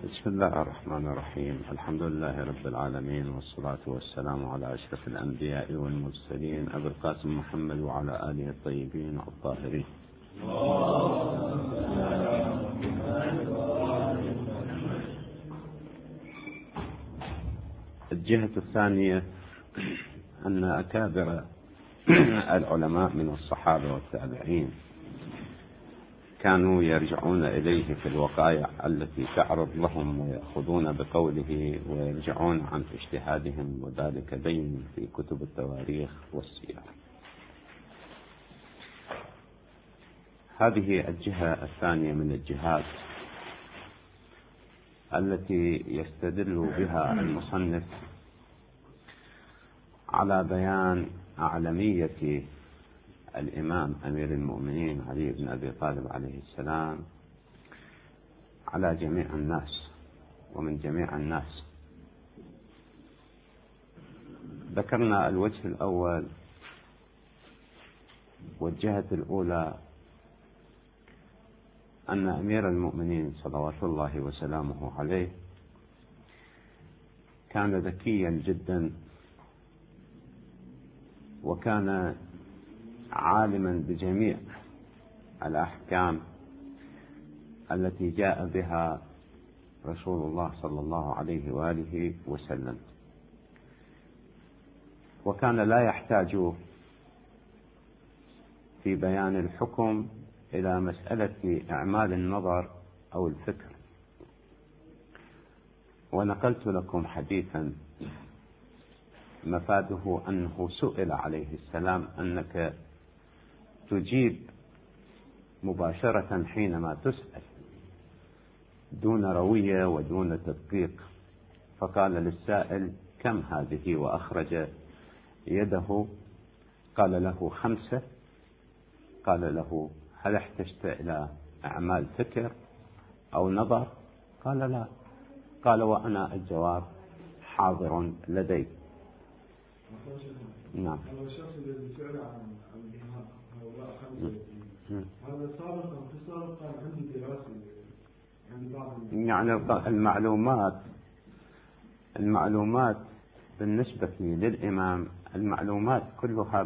بسم الله الرحمن الرحيم. الحمد لله رب العالمين، والصلاة والسلام على أشرف الأنبياء والمرسلين أبي القاسم محمد وعلى آله الطيبين الطاهرين. الجهة الثانية أن أكابر العلماء من الصحابة والتابعين كانوا يرجعون إليه في الوقائع التي تعرض لهم ويأخذون بقوله ويرجعون عن اجتهادهم، وذلك بين في كتب التواريخ والسير. هذه الجهة الثانية من الجهات التي يستدل بها المصنف على بيان أعلمية الإمام أمير المؤمنين علي بن أبي طالب عليه السلام على جميع الناس ومن جميع الناس. ذكرنا الوجه الأول والجهة الأولى أن أمير المؤمنين صلوات الله وسلامه عليه كان ذكيا جدا، وكان عالما بجميع الأحكام التي جاء بها رسول الله صلى الله عليه وآله وسلم، وكان لا يحتاج في بيان الحكم إلى مسألة إعمال النظر أو الفكر. ونقلت لكم حديثا مفاده أنه سئل عليه السلام: أنك تجيب مباشرة حينما تسأل دون روية ودون تدقيق، فقال للسائل: كم هذه؟ وأخرج يده، قال له 5. قال له: هل احتجت إلى أعمال فكر أو نظر؟ قال: لا. قال: وأنا الجواب حاضر لدي. نعم. الشخص الذي سأل عن الإمام هؤلاء 5 هذا سابقا في السابق كان عندي دراسة يعني بعض المعلومات بالنسبة للإمام، المعلومات كلها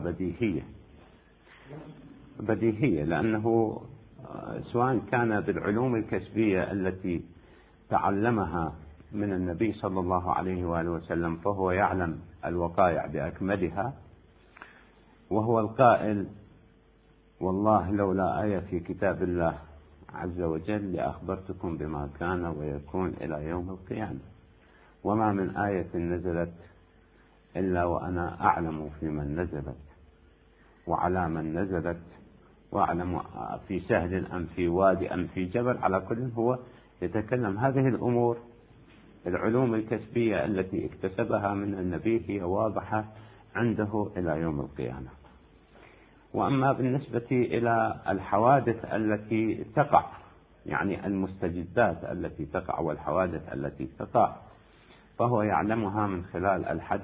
بديهية، لأنه سواء كان بالعلوم الكسبية التي تعلمها من النبي صلى الله عليه وآله وسلم فهو يعلم الوقائع بأكملها، وهو القائل: والله لولا آية في كتاب الله عز وجل لأخبرتكم بما كان ويكون إلى يوم القيامة، وما من آية نزلت إلا وأنا أعلم في من نزلت وعلى من نزلت، وأعلم في سهل أم في وادي أم في جبل. على كل هو يتكلم هذه الأمور، العلوم الكسبية التي اكتسبها من النبي هي واضحة عنده إلى يوم القيامة. وأما بالنسبة إلى الحوادث التي تقع، يعني المستجدات التي تقع والحوادث التي تقع، فهو يعلمها من خلال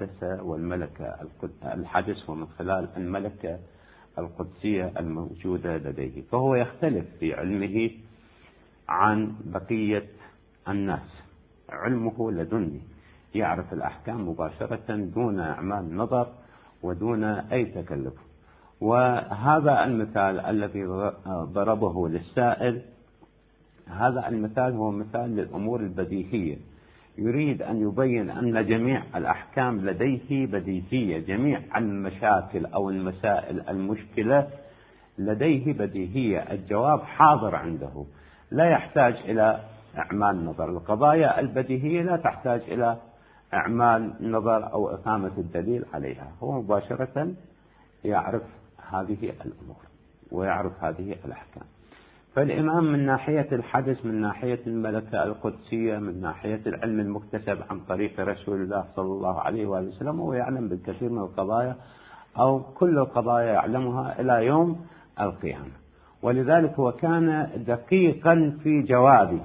الحدث ومن خلال الملكة القدسية الموجودة لديه، فهو يختلف في علمه عن بقية الناس. علمه لدني، يعرف الأحكام مباشرة دون إعمال نظر ودون أي تكلف. وهذا المثال الذي ضربه للسائل، هذا المثال هو مثال للأمور البديهية، يريد أن يبين أن جميع الأحكام لديه بديهية، جميع المشاكل أو المسائل المشكلة لديه بديهية، الجواب حاضر عنده، لا يحتاج إلى أعمال نظر. القضايا البديهية لا تحتاج إلى أعمال نظر أو إقامة الدليل عليها، هو مباشرة يعرف هذه الأمور ويعرف هذه الأحكام. فالإمام من ناحية الحدث، من ناحية الملكة القدسية، من ناحية العلم المكتسب عن طريق رسول الله صلى الله عليه وآله وسلم، هو يعلم بالكثير من القضايا أو كل القضايا يعلمها إلى يوم القيامة. ولذلك هو كان دقيقا في جوابه،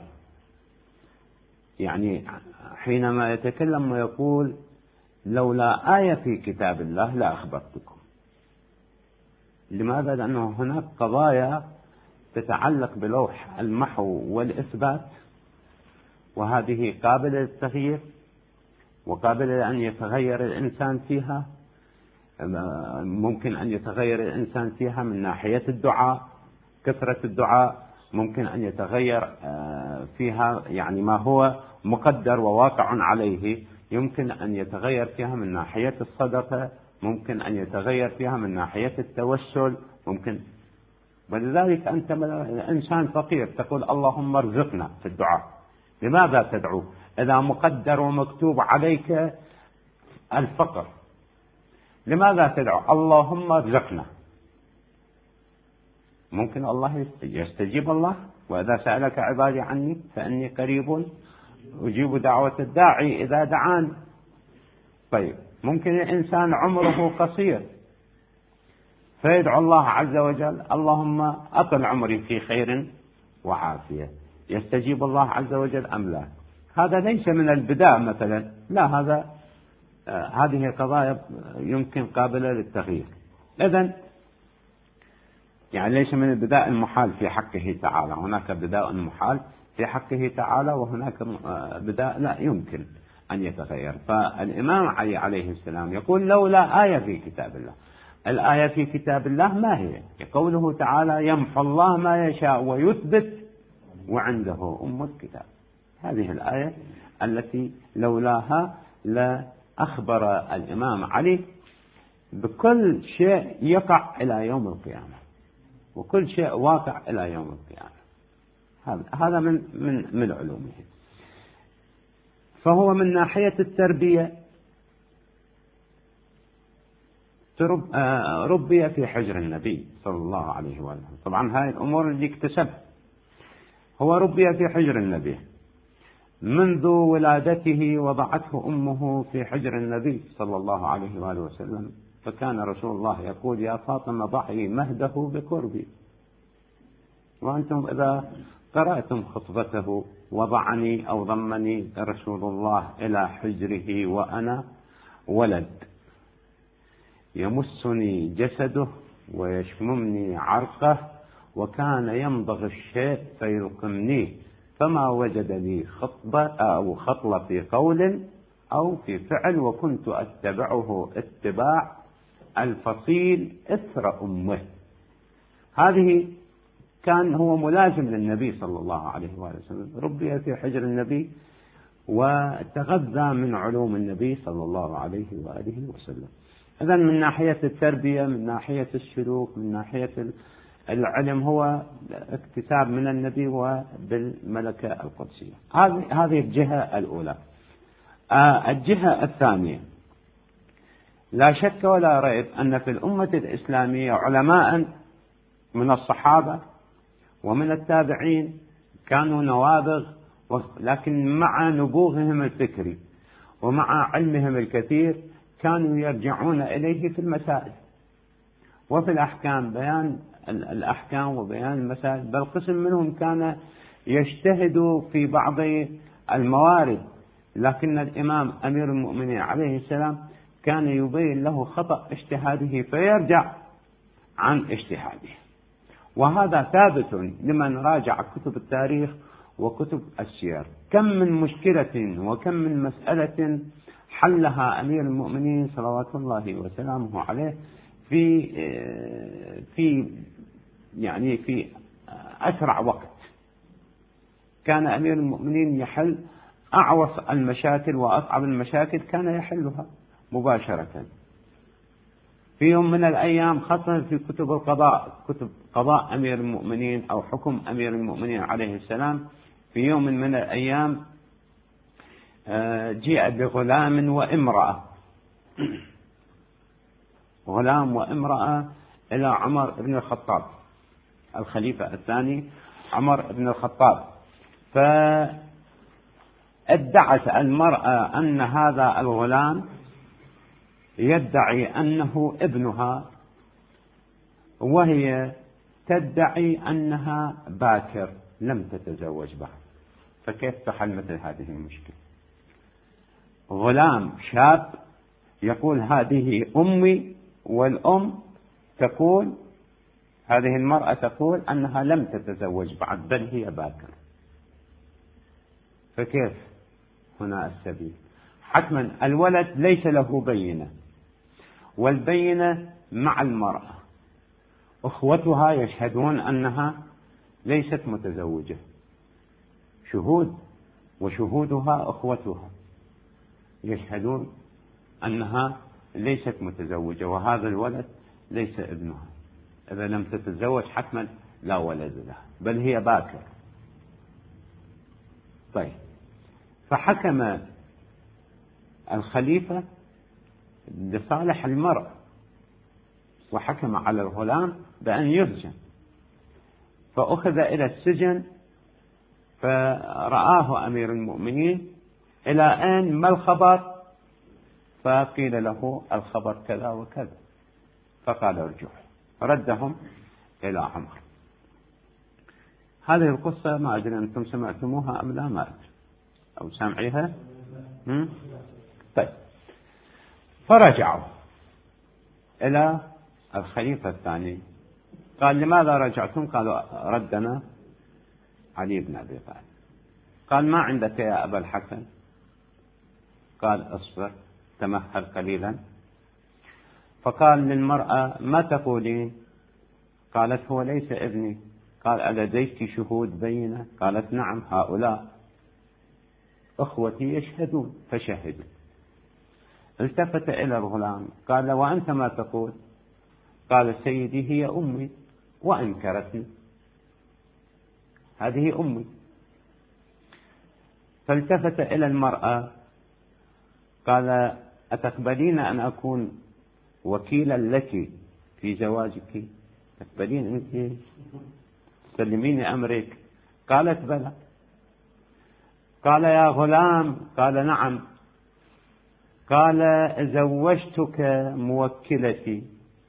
يعني حينما يتكلم ويقول: لولا آية في كتاب الله لأخبرتكم. لماذا؟ لأنه هناك قضايا تتعلق بلوح المحو والإثبات، وهذه قابلة للتغيير وقابلة لأن يتغير الإنسان فيها. ممكن أن يتغير الإنسان فيها من ناحية الدعاء، كثرة الدعاء، ممكن أن يتغير فيها يعني ما هو مقدر وواقع عليه، يمكن أن يتغير فيها من ناحية الصدقة، ممكن أن يتغير فيها من ناحية التوسل، ممكن. ولذلك أنت إنسان فقير تقول اللهم ارزقنا في الدعاء. لماذا تدعو إذا مقدر ومكتوب عليك الفقر؟ لماذا تدعو اللهم ارزقنا؟ ممكن الله يستجيب الله، وإذا سألك عبادي عني فإني قريب أجيب دعوة الداعي إذا دعان. طيب ممكن الإنسان عمره قصير فيدعو الله عز وجل اللهم أطل عمري في خير وعافية، يستجيب الله عز وجل أم لا؟ هذا ليس من البداء مثلا، لا، هذه قضايا يمكن قابلة للتغيير. إذن يعني ليس من البداء المحال في حقه تعالى، هناك بداء محال في حقه تعالى وهناك بداء لا يمكن أن يتغير. فالإمام علي عليه السلام يقول لولا آية في كتاب الله. الآية في كتاب الله ما هي؟ قوله تعالى يمحو الله ما يشاء ويثبت وعنده أم الكتاب. هذه الآية التي لولاها لأخبر الإمام علي بكل شيء يقع إلى يوم القيامة، وكل شيء واقع إلى يوم القيامة. هذا من علومه. فهو من ناحية التربية ربي في حجر النبي صلى الله عليه وسلم. طبعا هذه الأمور اللي اكتسبها. هو ربي في حجر النبي منذ ولادته، وضعته أمه في حجر النبي صلى الله عليه وآله وسلم، فكان رسول الله يقول يا فاطمة ضعي مهده بقربي. وأنتم إذا قرأتم خطبته وضعني أو ضمني رسول الله إلى حجره وأنا ولد، يمسني جسده ويشممني عرقه، وكان يمضغ الشيء فيلقمنيه، فما وجد لي خطبة أو خطلة في قول أو في فعل، وكنت أتبعه اتباع الفصيل إثر أمه. هذه كان هو ملازم للنبي صلى الله عليه وسلم، ربي في حجر النبي وتغذى من علوم النبي صلى الله عليه وآله وسلم. إذن من ناحية التربية، من ناحية السلوك، من ناحية العلم، هو اكتساب من النبي وبالملكة القدسية. هذه الجهة الأولى. الجهة الثانية، لا شك ولا ريب أن في الأمة الإسلامية علماء من الصحابة ومن التابعين كانوا نوابغ، لكن مع نبوغهم الفكري ومع علمهم الكثير كانوا يرجعون إليه في المسائل وفي الأحكام، بيان الأحكام وبيان المسائل. بل قسم منهم كان يجتهد في بعض الموارد، لكن الإمام أمير المؤمنين عليه السلام كان يبين له خطأ اجتهاده فيرجع عن اجتهاده. وهذا ثابت لمن راجع كتب التاريخ وكتب السير. كم من مشكلة وكم من مسألة حلها أمير المؤمنين صلوات الله وسلامه عليه في أسرع وقت. كان أمير المؤمنين يحل أعوص المشاكل وأصعب المشاكل، كان يحلها مباشرة في يوم من الأيام، خاصة في كتب القضاء، كتب قضاء أمير المؤمنين أو حكم أمير المؤمنين عليه السلام. في يوم من الأيام جيء بغلام وامرأة، غلام وامرأة إلى عمر بن الخطاب الخليفة الثاني عمر بن الخطاب، فادعت المرأة أن هذا الغلام يدعي أنه ابنها، وهي تدعي أنها باكر لم تتزوج بعد. فكيف تحل مثل هذه المشكلة؟ غلام شاب يقول هذه أمي، والأم تقول، هذه المرأة تقول أنها لم تتزوج بعد بل هي باكر. فكيف هنا السبيل؟ حتما الولد ليس له بينة، والبينة مع المرأة، أخوتها يشهدون أنها ليست متزوجة، شهود، وشهودها أخوتها يشهدون أنها ليست متزوجة، وهذا الولد ليس ابنها. إذا لم تتزوج حتما لا ولد لها، بل هي باكر. طيب، فحكم الخليفة لصالح المرأة، وحكم على الغلام بأن يسجن، فأخذ إلى السجن، فرآه أمير المؤمنين إلى أين ما الخبر؟ فقيل له الخبر كذا وكذا، فقال ارجعوا، ردهم إلى عمر. هذه القصة ما أدري أنتم سمعتموها أم لا، ما أدري، أو سامعيها؟ طيب، فرجعوا إلى الخليفة الثاني، قال لماذا رجعتم؟ قالوا ردنا علي بن أبي طالب. قال ما عندك يا أبا الحسن؟ قال اصبر تمهل قليلا. فقال للمرأة ما تقولين؟ قالت هو ليس ابني. قال ألديك شهود بينة؟ قالت نعم، هؤلاء أخوتي يشهدون، فشهدوا. التفت إلى الغلام قال وأنت ما تقول؟ قال سيدي هي أمي وأنكرتني، هذه أمي. فالتفت إلى المرأة قال أتقبلين أن أكون وكيلا لك في زواجك؟ تقبلين أنت سلميني أمرك؟ قالت بلى. قال يا غلام؟ قال نعم. قال زوجتك موكلتي،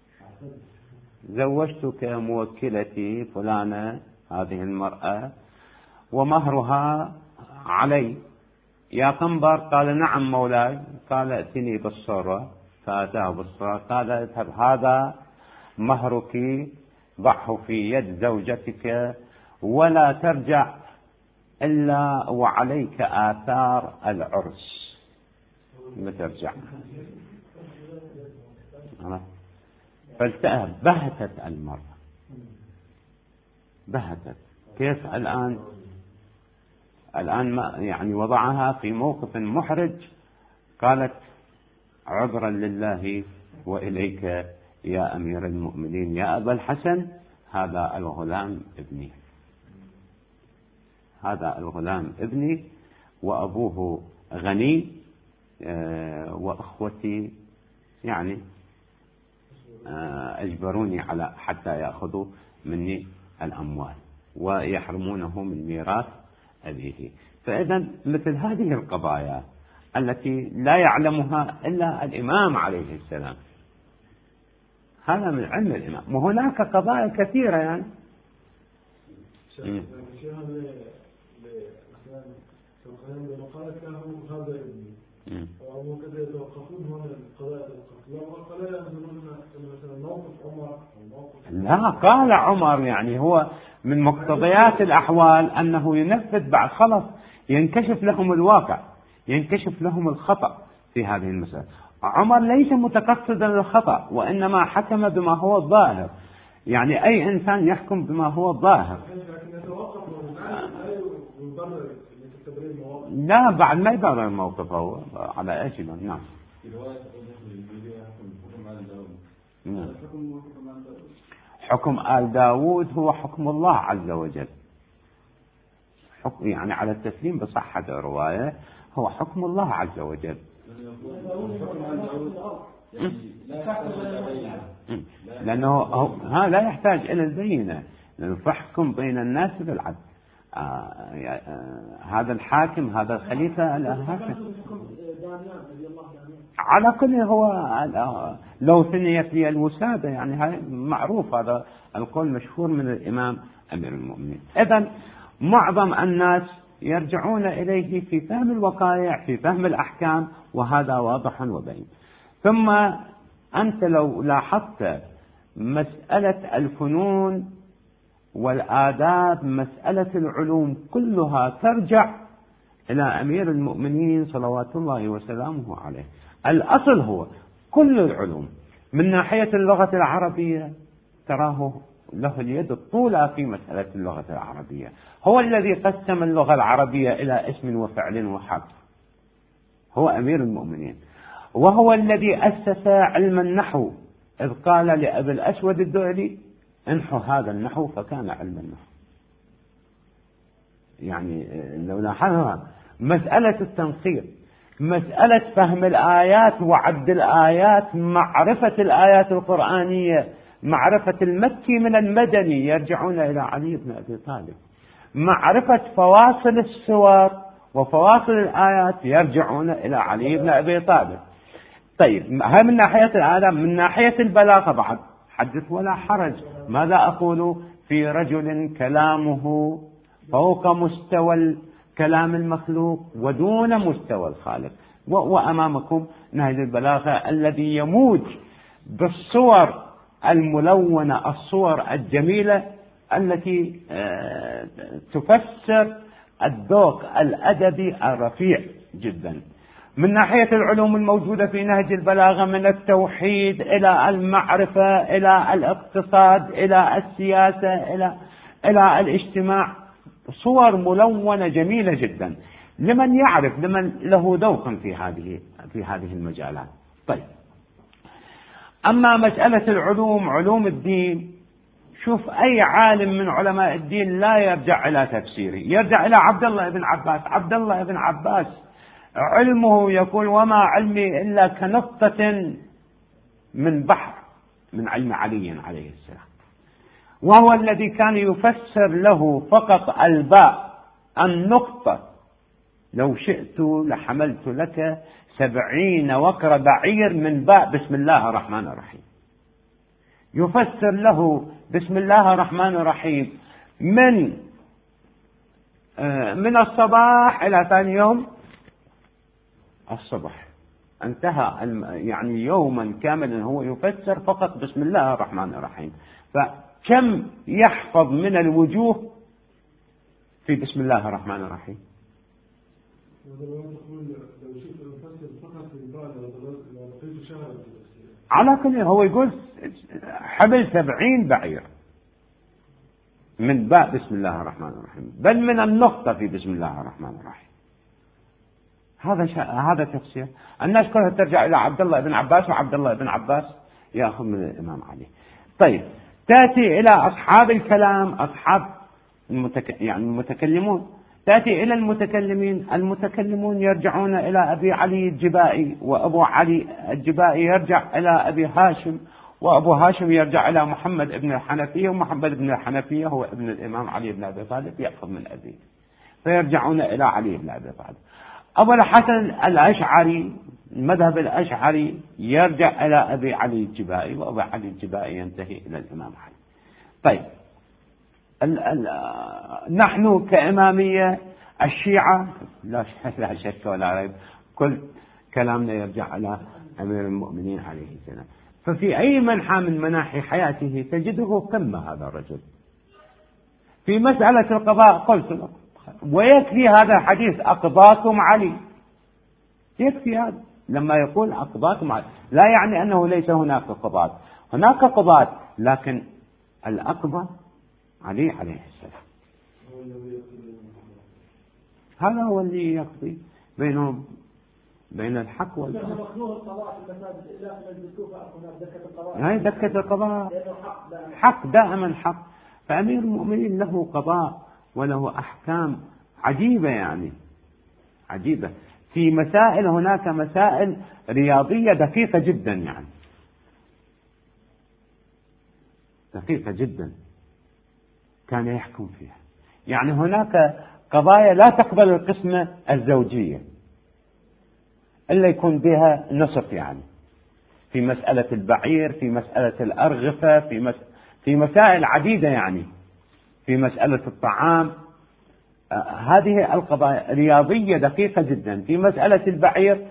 زوجتك موكلتي فلانة هذه المرأة، ومهرها علي يا قنبر. قال نعم مولاي. قال ائتني بالصورة، فأتاه بالصورة. قال اذهب هذا مهرك، ضعه في يد زوجتك، ولا ترجع إلا وعليك آثار العرس، ما ترجع. بهتت المرأة، بهتت. كيف الآن ما يعني وضعها في موقف محرج. قالت عذرا لله وإليك يا أمير المؤمنين يا أبا الحسن، هذا الغلام ابني، هذا الغلام ابني، وأبوه غني، وأخوتي يعني أجبروني على حتى يأخذوا مني الأموال ويحرمونه من ميراث أبيه. فإذا مثل هذه القضايا التي لا يعلمها إلا الإمام عليه السلام، هذا من علم الإمام. وهناك قضايا كثيرة يعني قالت له هذا ابني وأبو كذا يتوقفون هنا القضايا مثلا موقف عمر أو موقف. لا، قال عمر يعني هو من مقتضيات الأحوال أنه ينفذ بعد، خلص ينكشف لهم الواقع، ينكشف لهم الخطأ في هذه المسألة. عمر ليس متقصدا للخطأ، وإنما حكم بما هو الظاهر، يعني أي إنسان يحكم بما هو الظاهر. لا، بعد ما يبرر الموقف هو على ايش. نعم. حكم آل داود هو حكم الله عز وجل، حكم يعني على التسليم بصحة الرواية، هو حكم الله عز وجل. لأنه لا يحتاج إلى البينة، لأنه فحكم بين الناس بالعدل. هذا الحاكم، هذا الخليفة الحاكم على كل، هو لو ثنيت لي الوسادة، يعني هاي معروف، هذا القول مشهور من الإمام أمير المؤمنين. إذن معظم الناس يرجعون إليه في فهم الوقائع، في فهم الأحكام، وهذا واضح وبين. ثم أنت لو لاحظت مسألة والآداب، مسألة العلوم كلها ترجع إلى أمير المؤمنين صلوات الله وسلامه عليه. الأصل هو كل العلوم من ناحية اللغة العربية تراه له اليد الطولى في مسألة اللغة العربية، هو الذي قسم اللغة العربية إلى اسم وفعل وحرف، هو أمير المؤمنين، وهو الذي أسس علم النحو إذ قال لأبي الأسود الدؤلي انحو هذا النحو فكان علم النحو. يعني لو لاحظنا مسألة التنصير، مسألة فهم الآيات وعد الآيات، معرفة الآيات القرآنية، معرفة المكي من المدني يرجعون إلى علي بن أبي طالب، معرفة فواصل السور وفواصل الآيات يرجعون إلى علي بن أبي طالب. طيب هذا من ناحية الآداب. من ناحية البلاغة بعد حدث ولا حرج. ماذا أقول في رجل كلامه فوق مستوى كلام المخلوق ودون مستوى الخالق؟ وأمامكم نهج البلاغة الذي يموج بالصور الملونة، الصور الجميلة التي تفسر الذوق الأدبي الرفيع جدا. من ناحية العلوم الموجودة في نهج البلاغة من التوحيد إلى المعرفة إلى الاقتصاد إلى السياسة إلى الاجتماع، صور ملونة جميلة جدا لمن يعرف، لمن له ذوق في هذه المجالات. طيب أما مسألة العلوم، علوم الدين، شوف أي عالم من علماء الدين لا يرجع إلى تفسيره، يرجع إلى عبد الله بن عباس. عبد الله بن عباس علمه يقول وما علمي إلا كنقطة من بحر من علم علي عليه السلام، وهو الذي كان يفسر له فقط الباء النقطة. لو شئت لحملت لك 70 وكر بعير من باء بسم الله الرحمن الرحيم. يفسر له بسم الله الرحمن الرحيم من الصباح إلى ثاني يوم الصبح، انتهى يعني يوما كاملا هو يفسر فقط بسم الله الرحمن الرحيم. فكم يحفظ من الوجوه في بسم الله الرحمن الرحيم؟ على كل هو يقول حمل 70 بعير من باء بسم الله الرحمن الرحيم، بل من النقطة في بسم الله الرحمن الرحيم. هذا تفسير. الناس كلها ترجع إلى عبد الله بن عباس، وعبد الله بن عباس يأخذ من الإمام علي. طيب تأتي إلى أصحاب الكلام، أصحاب يعني المتكلمون، تأتي إلى المتكلمين. المتكلمون يرجعون إلى أبي علي الجبائي، وأبو علي الجبائي يرجع إلى أبي هاشم، وأبو هاشم يرجع إلى محمد بن الحنفية، ومحمد بن الحنفية هو ابن الإمام علي بن أبي طالب يأخذ من أبيه، فيرجعون إلى علي بن أبي طالب. أبو الحسن الأشعري، المذهب الأشعري يرجع إلى أبي علي الجبائي، وأبو علي الجبائي ينتهي إلى الإمام علي. طيب نحن كإمامية الشيعة لا شك ولا ريب كل كلامنا يرجع إلى أمير المؤمنين عليه السلام. ففي أي منحى من مناحي حياته تجده قمة هذا الرجل. في مسألة القضاء قلت لك ويكفي هذا الحديث أقضاكم علي، يكفي هذا. لما يقول أقضاكم علي لا يعني أنه ليس هناك قضاة، هناك قضاة، لكن الأقضى علي عليه السلام. هذا هو اللي يقضي بينهم بين الحق والباطل. هاي دكة القضاء، حق دائما حق. فأمير المؤمنين له قضاء وله أحكام عجيبة، يعني عجيبة في مسائل. هناك مسائل رياضية دقيقة جدا، يعني دقيقة جدا كان يحكم فيها. يعني هناك قضايا لا تقبل القسمة الزوجية إلا يكون بها نصف، يعني في مسألة البعير، في مسألة الأرغفة، في مسائل عديدة، يعني في مسألة الطعام. هذه القضايا رياضية دقيقة جدا. في مسألة البعير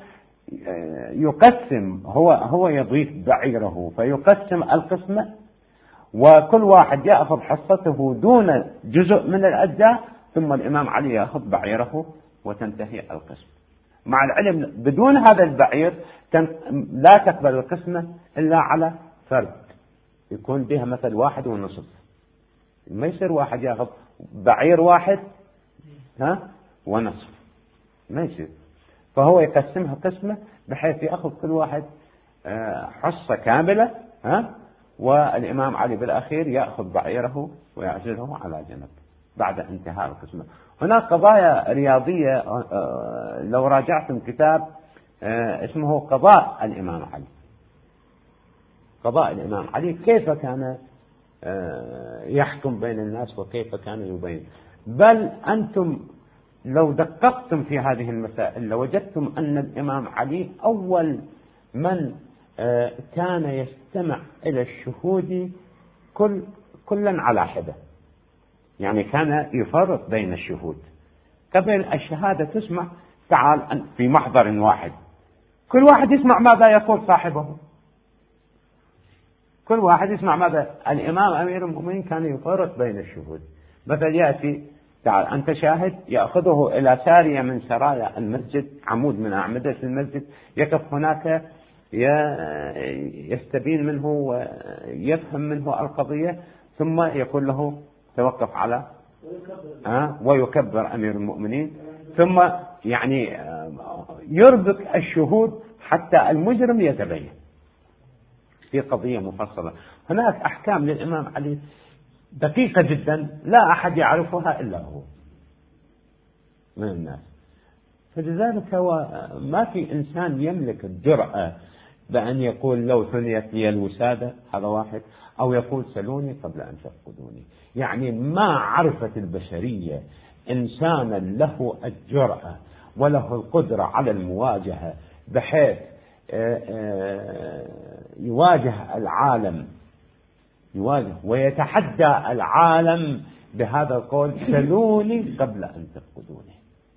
يقسم، هو يضيف بعيره فيقسم القسمة، وكل واحد يأخذ حصته دون جزء من الأجزاء، ثم الإمام علي يأخذ بعيره وتنتهي القسمة. مع العلم بدون هذا البعير لا تقبل القسمة إلا على فرد يكون بها مثل 1.5. ما يصير واحد يأخذ بعير واحد ونصف، ما يصير. فهو يقسمها قسمة بحيث يأخذ كل واحد حصة كاملة، والإمام علي بالأخير يأخذ بعيره ويعزله على جنب بعد انتهاء القسمة. هناك قضايا رياضية لو راجعتم كتاب اسمه قضاء الإمام علي، قضاء الإمام علي كيف كان يحكم بين الناس وكيف كان يبين. بل أنتم لو دققتم في هذه المسائل لوجدتم أن الإمام علي أول من كان يستمع إلى الشهود كلا على حدة، يعني كان يفرق بين الشهود. قبل الشهادة تسمع تعال في محضر واحد، كل واحد يسمع ماذا يقول صاحبه، كل واحد يسمع ماذا. الإمام أمير المؤمنين كان يفرق بين الشهود. مثلا يأتي تعال أنت شاهد، يأخذه إلى سارية من سرايا المسجد، عمود من أعمدة المسجد، يقف هناك يستبين منه ويفهم منه القضية، ثم يقول له توقف على ويكبر أمير المؤمنين، ثم يعني يربك الشهود حتى المجرم يتبين في قضية مفصلة. هناك أحكام للإمام علي دقيقة جدا لا أحد يعرفها إلا هو من الناس. فلذلك هو ما في إنسان يملك الجرأة بأن يقول لو ثنيت لي الوسادة، هذا واحد، أو يقول سلوني قبل أن تفقدوني. يعني ما عرفت البشرية إنسانا له الجرأة وله القدرة على المواجهة بحيث يواجه العالم، يواجه ويتحدى العالم بهذا القول سلوني قبل أن تفقدوني.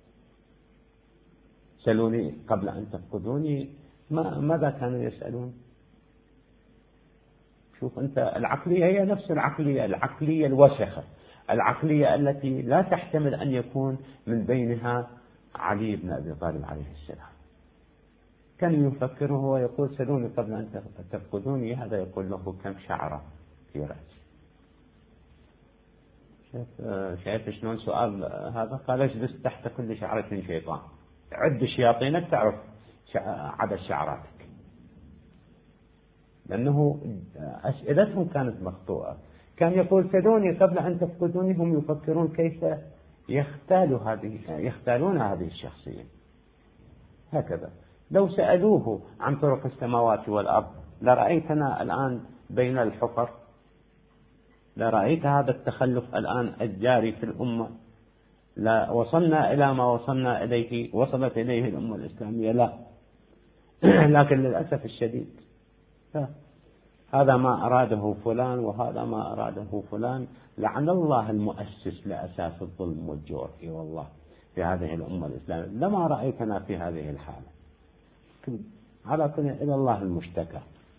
سلوني قبل أن تفقدوني، ماذا كانوا يسألون؟ شوف أنت العقلية هي نفس العقلية الوسخة، العقلية التي لا تحتمل أن يكون من بينها علي بن أبي طالب عليه السلام. كان يفكر وهو يقول سلوني قبل أن تفقدوني، هذا يقول له كم شعرة في رأسي. شايف شلون سؤال هذا؟ قال اجلس تحت كل شعرة شيطان، عد شياطينك تعرف عدد شعراتك. لأنه أسئلتهم كانت مخطوئة. كان يقول سلوني قبل أن تفقدوني، هم يفكرون كيف يختالون هذه الشخصية. هكذا لو سألوه عن طرق السماوات والأرض لرأيتنا الآن بين الحفر، لرأيت هذا التخلف الآن الجاري في الأمة، لا وصلنا إلى ما وصلنا إليه، وصلت إليه الأمة الإسلامية، لا. لكن للأسف الشديد هذا ما أراده فلان وهذا ما أراده فلان. لعن الله المؤسس لأساس الظلم والجور والله في هذه الأمة الإسلامية. لما رأيتنا في هذه الحالة، على كل إلى الله المشتكى.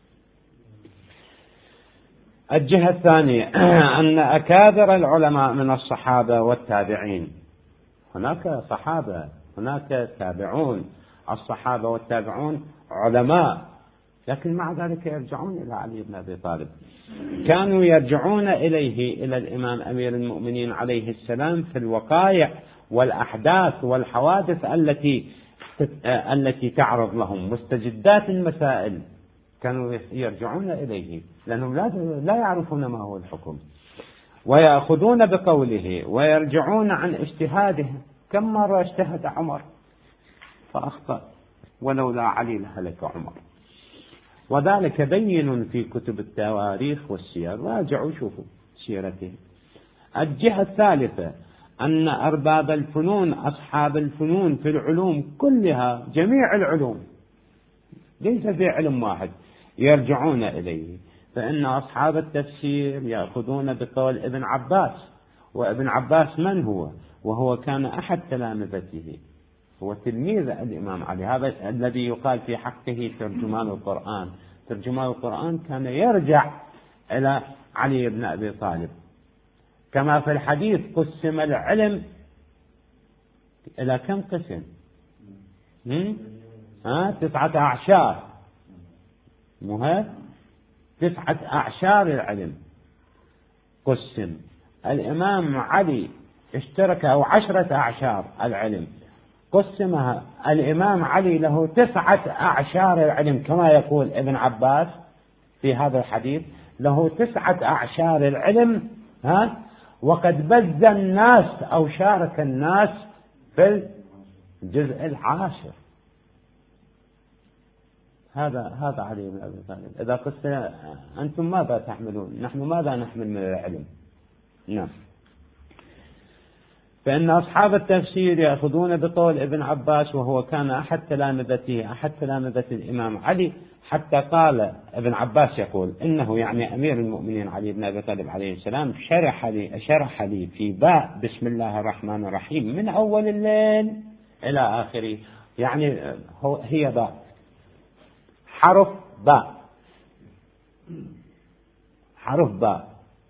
الجهة الثانية أن أكابر العلماء من الصحابة والتابعين، هناك صحابة هناك تابعون، الصحابة والتابعون علماء، لكن مع ذلك يرجعون إلى علي بن أبي طالب. كانوا يرجعون إليه إلى الإمام أمير المؤمنين عليه السلام في الوقائع والأحداث والحوادث التي تعرض لهم، مستجدات المسائل، كانوا يرجعون إليه لأنهم لا يعرفون ما هو الحكم، ويأخذون بقوله ويرجعون عن اجتهاده. كم مرة اجتهد عمر فأخطأ، ولولا علي لهلك عمر. وذلك بين في كتب التواريخ والسير، راجعوا شوفوا سيرته. الجهة الثالثة أن أرباب الفنون، أصحاب الفنون في العلوم كلها، جميع العلوم ليس في علم واحد، يرجعون إليه. فإن أصحاب التفسير يأخذون بقول ابن عباس، وابن عباس من هو؟ وهو كان أحد تلامذته، هو تلميذ الإمام علي، هذا الذي يقال في حقه ترجمان القرآن. ترجمان القرآن كان يرجع إلى علي بن أبي طالب. كما في الحديث قسم العلم إلى كم قسم؟ 9 أعشار، مو هيك؟ 9 أعشار العلم قسم. الإمام علي اشترك، أو 10 أعشار العلم قسمها الإمام علي، له 9 أعشار العلم كما يقول ابن عباس في هذا الحديث، له 9 أعشار العلم. وقد بذ الناس أو شارك الناس في الجزء 10. هذا علي بن أبي طالب. إذا قلت أنتم ماذا تحملون؟ نحن ماذا نحمل من العلم؟ نعم. فإن أصحاب التفسير يأخذون بقول ابن عباس، وهو كان أحد تلامذة الإمام علي، حتى قال ابن عباس يقول إنه يعني أمير المؤمنين علي بن أبي طالب عليه السلام شرح لي في باء بسم الله الرحمن الرحيم من أول الليل إلى آخره. يعني هي باء، حرف باء.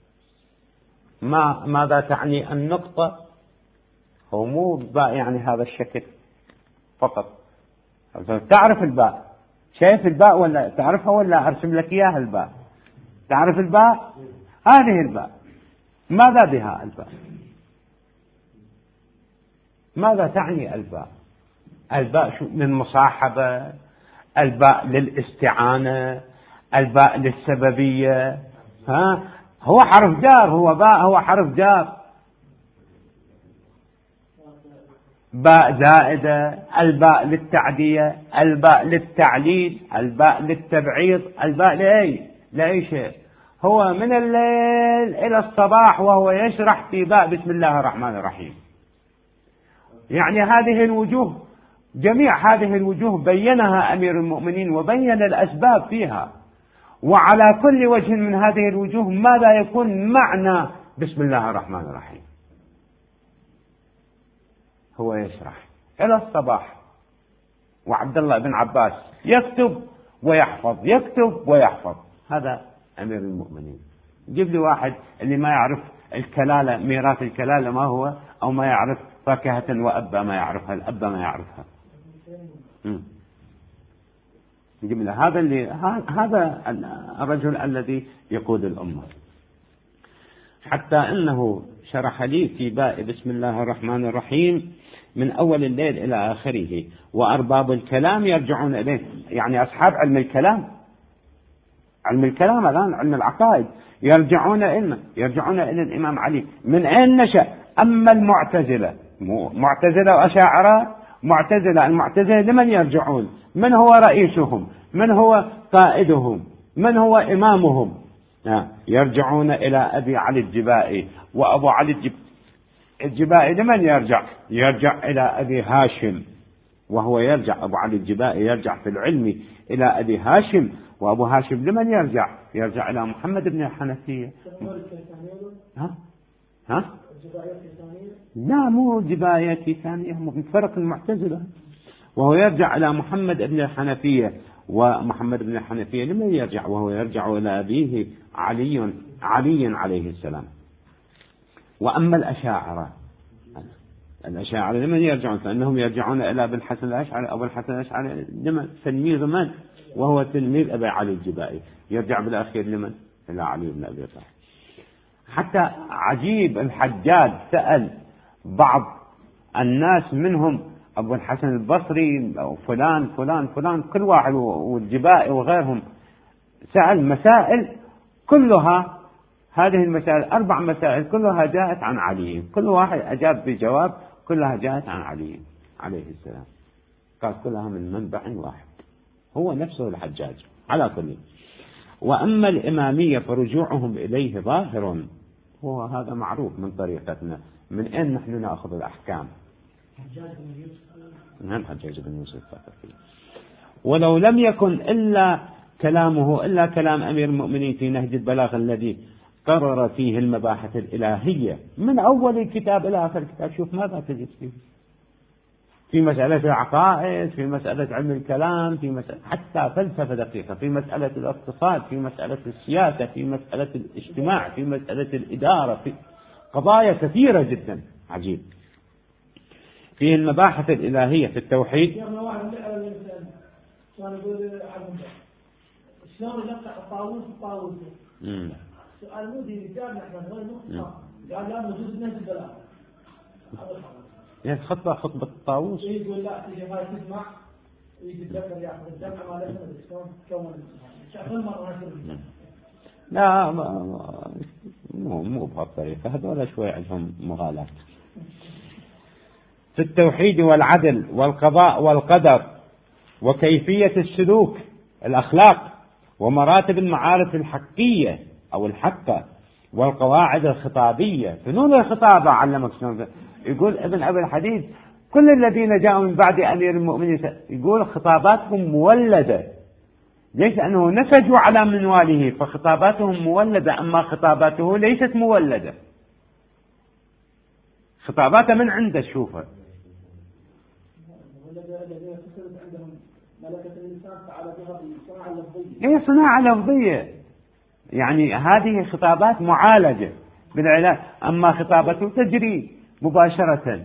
ماذا تعني النقطة؟ هو مو باء يعني هذا الشكل فقط. تعرف الباء؟ شايف الباء ولا تعرفها ولا أرسم لك إياها؟ الباء تعرف الباء؟ هذه الباء. ماذا بها الباء؟ ماذا تعني الباء؟ الباء للمصاحبة، الباء للاستعانة، الباء للسببية. هو حرف جار، هو باء، هو حرف جار. باء زائدة، الباء للتعدية، الباء للتعليل، الباء للتبعيض، الباء لأي شيء. هو من الليل إلى الصباح وهو يشرح في باء بسم الله الرحمن الرحيم. يعني هذه الوجوه، جميع هذه الوجوه بينها أمير المؤمنين وبين الأسباب فيها، وعلى كل وجه من هذه الوجوه ماذا يكون معنى بسم الله الرحمن الرحيم. هو يشرح إلى الصباح، وعبد الله بن عباس يكتب ويحفظ. هذا أمير المؤمنين. جيب لي واحد اللي ما يعرف الكلالة، ميراث الكلالة ما هو، أو ما يعرف فاكهة وأبا ما يعرفها، الأبا ما يعرفها. جيب لي هذا الرجل الذي يقود الأمة. حتى أنه شرح لي في باء بسم الله الرحمن الرحيم من أول الليل إلى آخره، وأرباب الكلام يرجعون إليه، يعني أصحاب علم الكلام الآن، علم العقائد، يرجعون إلى الإمام علي. من أين نشأ؟ أما المعتزلة وأشاعرة، المعتزلة لمن يرجعون؟ من هو رئيسهم؟ من هو قائدهم؟ من هو إمامهم؟ يرجعون إلى أبي علي الجبائي. وأبو علي الجبائي لمن يرجع إلى أبي هاشم، وهو أبو علي الجبائي يرجع في العلم إلى أبي هاشم. وأبو هاشم لمن يرجع إلى محمد بن الحنفية. لا، مو جباية ثانية، من فرق المعتزلة. وهو يرجع إلى محمد بن الحنفية. ومحمد بن الحنفية لمن يرجع؟ وهو يرجع إلى أبيه علي عليه السلام. وأما الأشاعرة لمن يرجعون؟ فإنهم يرجعون إلى أبي الحسن الأشعري. أبو الحسن الأشعري لمن؟ تلميذ من؟ وهو تلميذ أبي علي الجبائي. يرجع بالأخير لمن؟ إلى علي بن أبي طالب. حتى عجيب، الحجاج سأل بعض الناس منهم أبو الحسن البصري وفلان فلان فلان، كل واحد، والجبائي وغيرهم، سأل مسائل كلها، هذه المسائل 4 مسائل كلها جاءت عن علي، كل واحد أجاب بجواب، كلها جاءت عن علي عليه السلام. قال كلها من منبع واحد، هو نفسه الحجاج. على كل. وأما الإمامية فرجوعهم إليه ظاهر، هو هذا معروف من طريقتنا. من أين نحن نأخذ الأحكام؟ حجاج بن يوسف الثقفي. ولو لم يكن إلا كلام أمير المؤمنين في نهج البلاغة الذي قرر فيه المباحث الإلهية من أول الكتاب إلى آخر الكتاب، شوف ماذا تجد فيه في مسألة العقائد، في مسألة علم الكلام، في مسألة حتى فلسفة دقيقة، في مسألة الاقتصاد، في مسألة السياسة، في مسألة الاجتماع، في مسألة الإدارة، في قضايا كثيرة جدا. عجيب. فيه المباحث الإلهية في التوحيد. شلون يقطع الطاووس الطاووس؟ سؤال مودي رجال نحن غير مخطئ. قال لا نجوز نهج البلاغ. يعني خطبة الطاووس. يقول لا تيجي هاي تسمع يتذكر ياخذ الجمعة ما لازم شلون تكون شغل مرة لا مو بهالطريقة، هذول شوي عندهم مغالاة. في التوحيد والعدل والقضاء والقدر وكيفية السلوك الأخلاق ومراتب المعارف الحقية أو الحقة والقواعد الخطابية. فنون الخطابة علمك شلون. يقول ابن أبي الحديد كل الذين جاءوا من بعد أمير المؤمنين يقول خطاباتهم مولدة. ليس أنه نسجوا على منواله فخطاباتهم مولدة، أما خطاباته ليست مولدة، خطاباته من عنده. شوفه هي صناعة لفظية، يعني هذه خطابات معالجة بالعلاج، أما خطابته تجري مباشرة.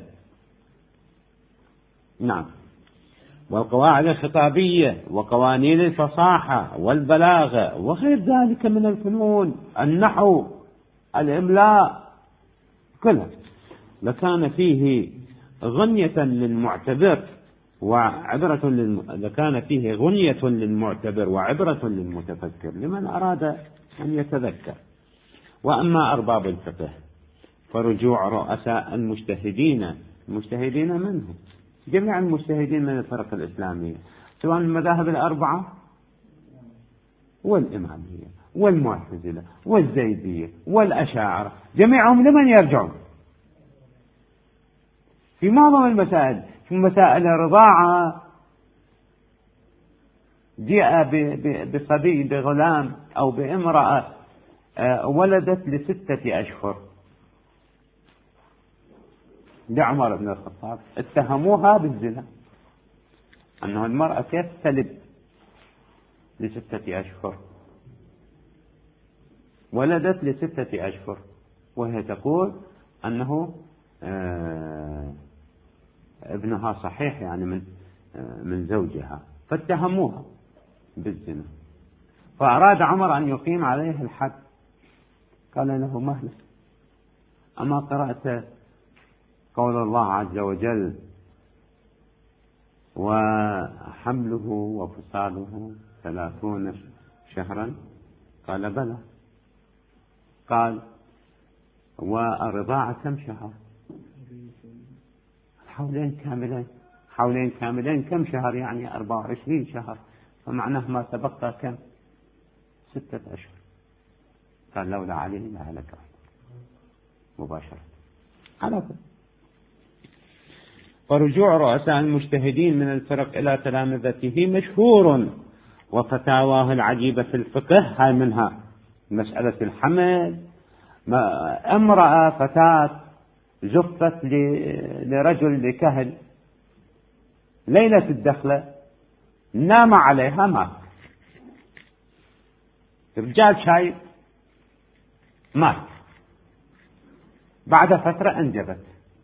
نعم. والقواعد الخطابية وقوانين الفصاحة والبلاغة وغير ذلك من الفنون، النحو، الإملاء، كلها، لكان فيه غنية للمعتبر وعبرة لكان فيه غنية للمعتبر وعبرة للمتفكر لمن أراد أن يتذكر. وأما أرباب الفقه فرجوع رؤساء المجتهدين منهم، جميع المجتهدين من الفرق الإسلامية، سواء المذاهب الأربعة والإمامية والمعتزلة والزيدية والأشاعرة، جميعهم لمن يرجعون في معظم المسائل. في مسائل الرضاعة جاء بصبي بغلام أو بامرأة ولدت ل6 أشهر لعمر بن الخطاب، اتهموها بالزنا، أنه المرأة كيف تلد ل6 أشهر، ولدت ل6 أشهر وهي تقول أنه ابنها صحيح يعني من زوجها، فاتهموها بالزنا، فأراد عمر أن يقيم عليه الحد، قال له مهلا، أما قرأت قول الله عز وجل وحمله وفصاله 30 شهرا؟ قال بلى. قال والرضاعة كم شهر؟ حولين كاملين كم شهر؟ يعني 24 شهر، فمعناه ما تبقى كم؟ 6 أشهر. قال لولا عليه لهلك مباشرة. على كل. فرجوع رؤساء المجتهدين من الفرق إلى تلامذته مشهور، وفتاواه العجيبة في الفقه هاي منها مسألة الحمل. امرأة فتاة زفت لرجل لكهل ليلة الدخلة، نام عليها مات، رجال شايب مات، بعد فترة انجبت،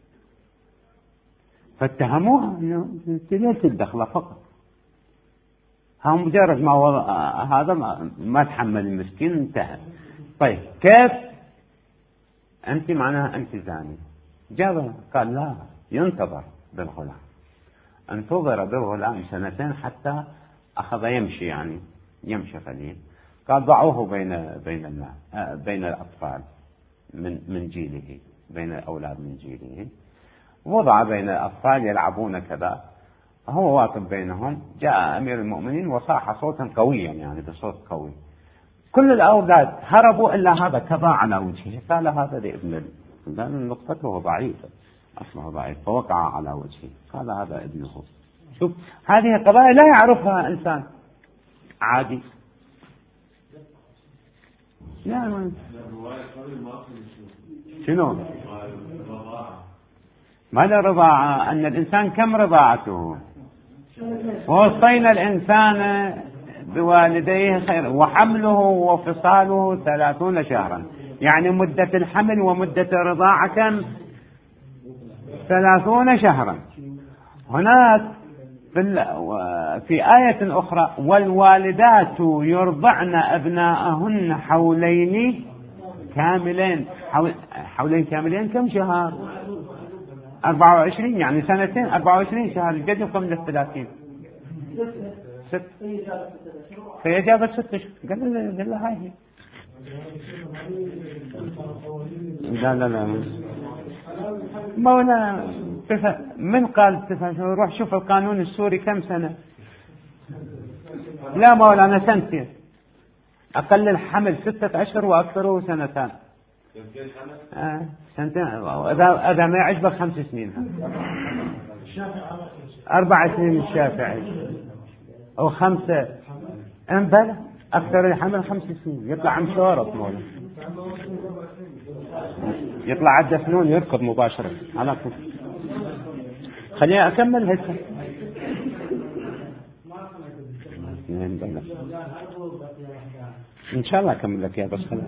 فاتهموها انه ليلة الدخلة فقط، هم مجرد ما هذا ما تحمل المسكين انتهى. طيب كيف انت معناها انت زاني؟ جابها قال لا، ينتظر بالغلام، انتظر بالغلام 2 حتى اخذ يمشي، يعني يمشي قليل. قال ضعوه بين الاطفال من جيله، بين الاولاد من جيله، وضع بين الاطفال يلعبون كذا، هو واقف بينهم. جاء امير المؤمنين وصاح صوتا قويا، يعني بصوت قوي، كل الاولاد هربوا الا هذا كضع على وجهه، قال هذا لابن، لأن نقطته ضعيفة، أصله ضعيف، فوقع على وجهه، قال هذا ابنه. شوف هذه قضايا لا يعرفها إنسان عادي. لا شنو؟ ماذا رضاعة؟ أن الإنسان كم رضاعته؟ ووصينا الإنسان بوالديه خير، وحمله وفصاله 30 شهرا، يعني مدة الحمل ومدة الرضاعة كم؟ 30 شهرا. هناك في آية أخرى والوالدات يرضعن أبناءهن حولين كاملين. حولين كاملين كم شهر؟ 24 يعني سنتين 24 شهر. قد يكون من 30 فهي جابت 6 شهور. قال له هاي لا مولانا من قال 9 شهور؟ روح شوف القانون السوري كم سنة. لا مولانا سنتين. أقل الحمل 6 أشهر وأكثره 2 سنين. سنتين. إذا ما يعجبك 5 سنين. 4 سنين الشافعي أو 5. بلى أكثر الحمل 5 سنين. يطلع عم شورط مولانا، يطلع عدى فنون يركض مباشرة على طول. خليني أكمل هسه. إن شاء الله أكمل لك يا بس خلاص.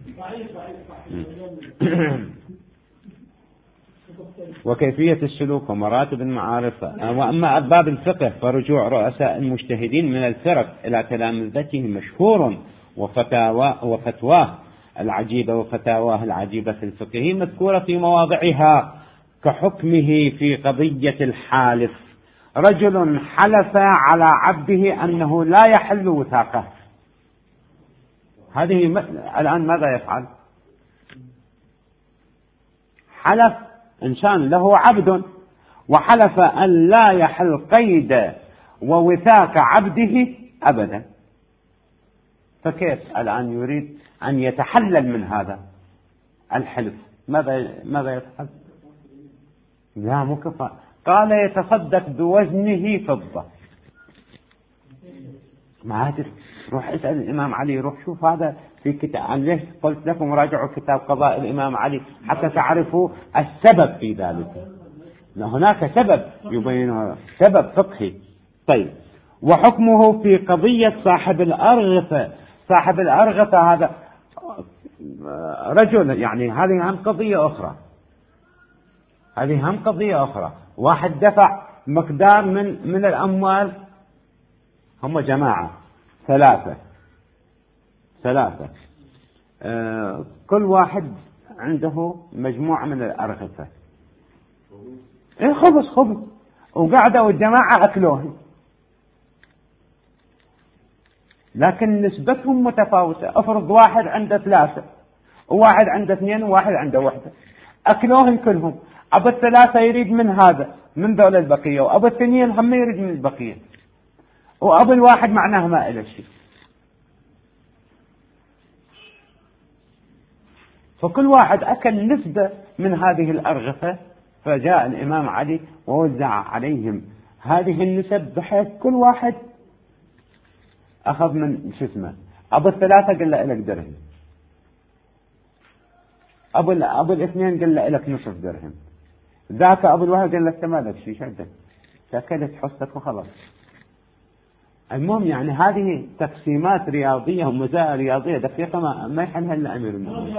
وكيفية السلوك ومراتب المعارف. وأما أرباب الفقه فرجوع رؤساء المجتهدين من الفرق إلى تلامذتهم مشهور، وفتواه العجيبة وفتاواه العجيبة في الفقه مذكورة في مواضعها، كحكمه في قضية الحالف. رجل حلف على عبده أنه لا يحل وثاقه. هذه الآن ماذا يفعل؟ حلف إنسان له عبد وحلف أن لا يحل قيد ووثاق عبده أبدا، فكيف الآن يريد أن يتحلل من هذا الحلف؟ ماذا يفعل؟ لا مو كفاية. قال يتصدق بوزنه فضة. ما هذا روح اسأل الإمام علي، روح شوف هذا في كتاب. ليش قلت لكم راجعوا كتاب قضاء الإمام علي حتى تعرفوا السبب في ذلك. هناك سبب يبين، سبب فقهي. طيب، وحكمه في قضية صاحب الأرغفة. صاحب الأرغفة هذا رجل، يعني هذه هم قضية أخرى. هذه هم قضية أخرى. واحد دفع مقدار من الأموال، هم جماعة 3 كل واحد عنده مجموعة من الأرغفة. خبز وقعدوا الجماعة أكلوه، لكن نسبتهم متفاوتة. أفرض واحد عنده 3 وواحد عنده 2 وواحد عنده 1، أكلوهم كلهم. أبو 3 يريد من هذا من ذول البقية، وأبو 2 هم يريد من البقية، وأبو الواحد معناه ما إله شيء. فكل واحد أكل نسبة من هذه الأرغفة. فجاء الإمام علي ووزع عليهم هذه النسب، بحيث كل واحد أخذ من أبو 3 قال له إلك درهم، أبو 2 قال له إلك نصف درهم، ذاك أبو الواحد قال لك ما لك شيء، شدك تأكلت حصتك وخلاص. المهم يعني هذه تقسيمات رياضية ومزايا رياضية دقيقة ما يحلها إلا أمير المؤمنين.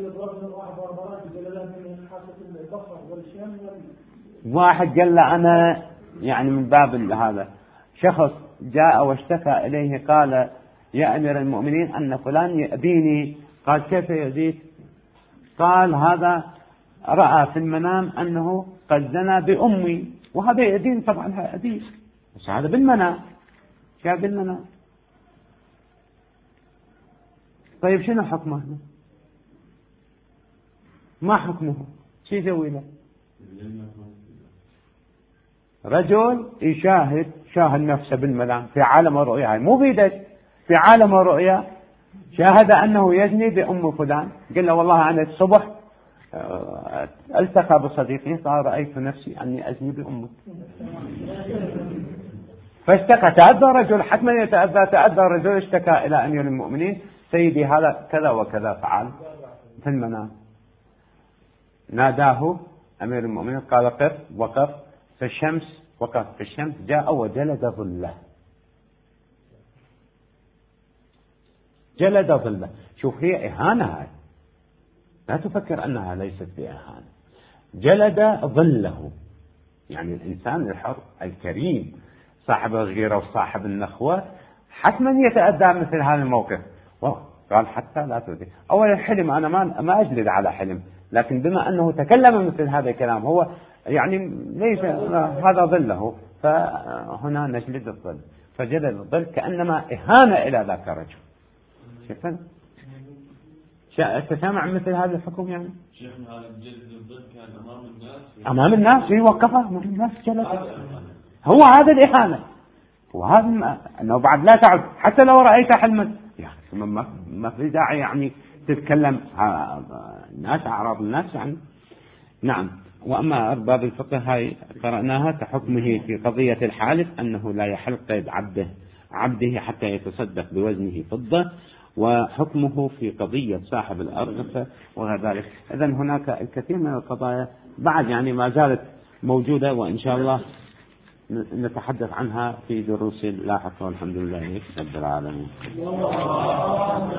واحد قال له أنا يعني من باب هذا، شخص جاء واشتكى إليه قال يا أمير المؤمنين أن فلان يأذيني. قال كيف يأذيك؟ قال هذا رأى في المنام أنه قد زنى بأمي، وهذا يأذيني. طبعا هذا بس هذا بالمنام، شاف بالمنام. طيب شنو حكمه؟ ما حكمه؟ شو يسوي له؟ رجل شاهد نفسه بالمنام في عالم الرؤيا، مو بيدك، في عالم الرؤيا شاهد أنه يزني بأم فلان. قال له والله أنا الصبح التقى بصديقي قال رأيت نفسي أني أزني بأمك. فاشتكى، تأذى الرجل، حتما يتأذى. تأذى الرجل، اشتكى إلى أمير المؤمنين سيدي هذا كذا وكذا فعل في المنام. ناداه أمير المؤمنين قال قف، وقف في الشمس، وقف في الشمس، جاء وجلد ظله، جلد ظله. شوف هي إهانة هاي، لا تفكر أنها ليست بإهانة. جلد ظله. يعني الإنسان الحر الكريم صاحب الغيرة وصاحب النخوة حتما يتأدى مثل هذا الموقف. قال حتى لا تؤذي. أولا الحلم أنا ما أجلد على حلم، لكن بما أنه تكلم مثل هذا الكلام هو يعني ليس هذا ظله، فهنا نجلد الظل. فجلد الظل كأنما إهانة إلى ذاك الرجل. شفنا تسمع مثل هذا الحكم يعني شيخنا هذا جلد الظل كان أمام الناس وقفه أمام الناس جلد. هو هذا الإهانة، وهذا أنه بعد لا تعد حتى لو رأيت حلما يعني ما في داعي يعني تتكلم الناس أعراض الناس يعني. نعم. وأما أرباب الفقه هاي قرأناها كحكمه في قضية الحالف أنه لا يحل قيد عبده حتى يتصدق بوزنه فضة، وحكمه في قضية صاحب الأرض وذلك. إذن هناك الكثير من القضايا بعد يعني ما زالت موجودة، وإن شاء الله نتحدث عنها في دروس لاحقة، والحمد لله رب العالمين.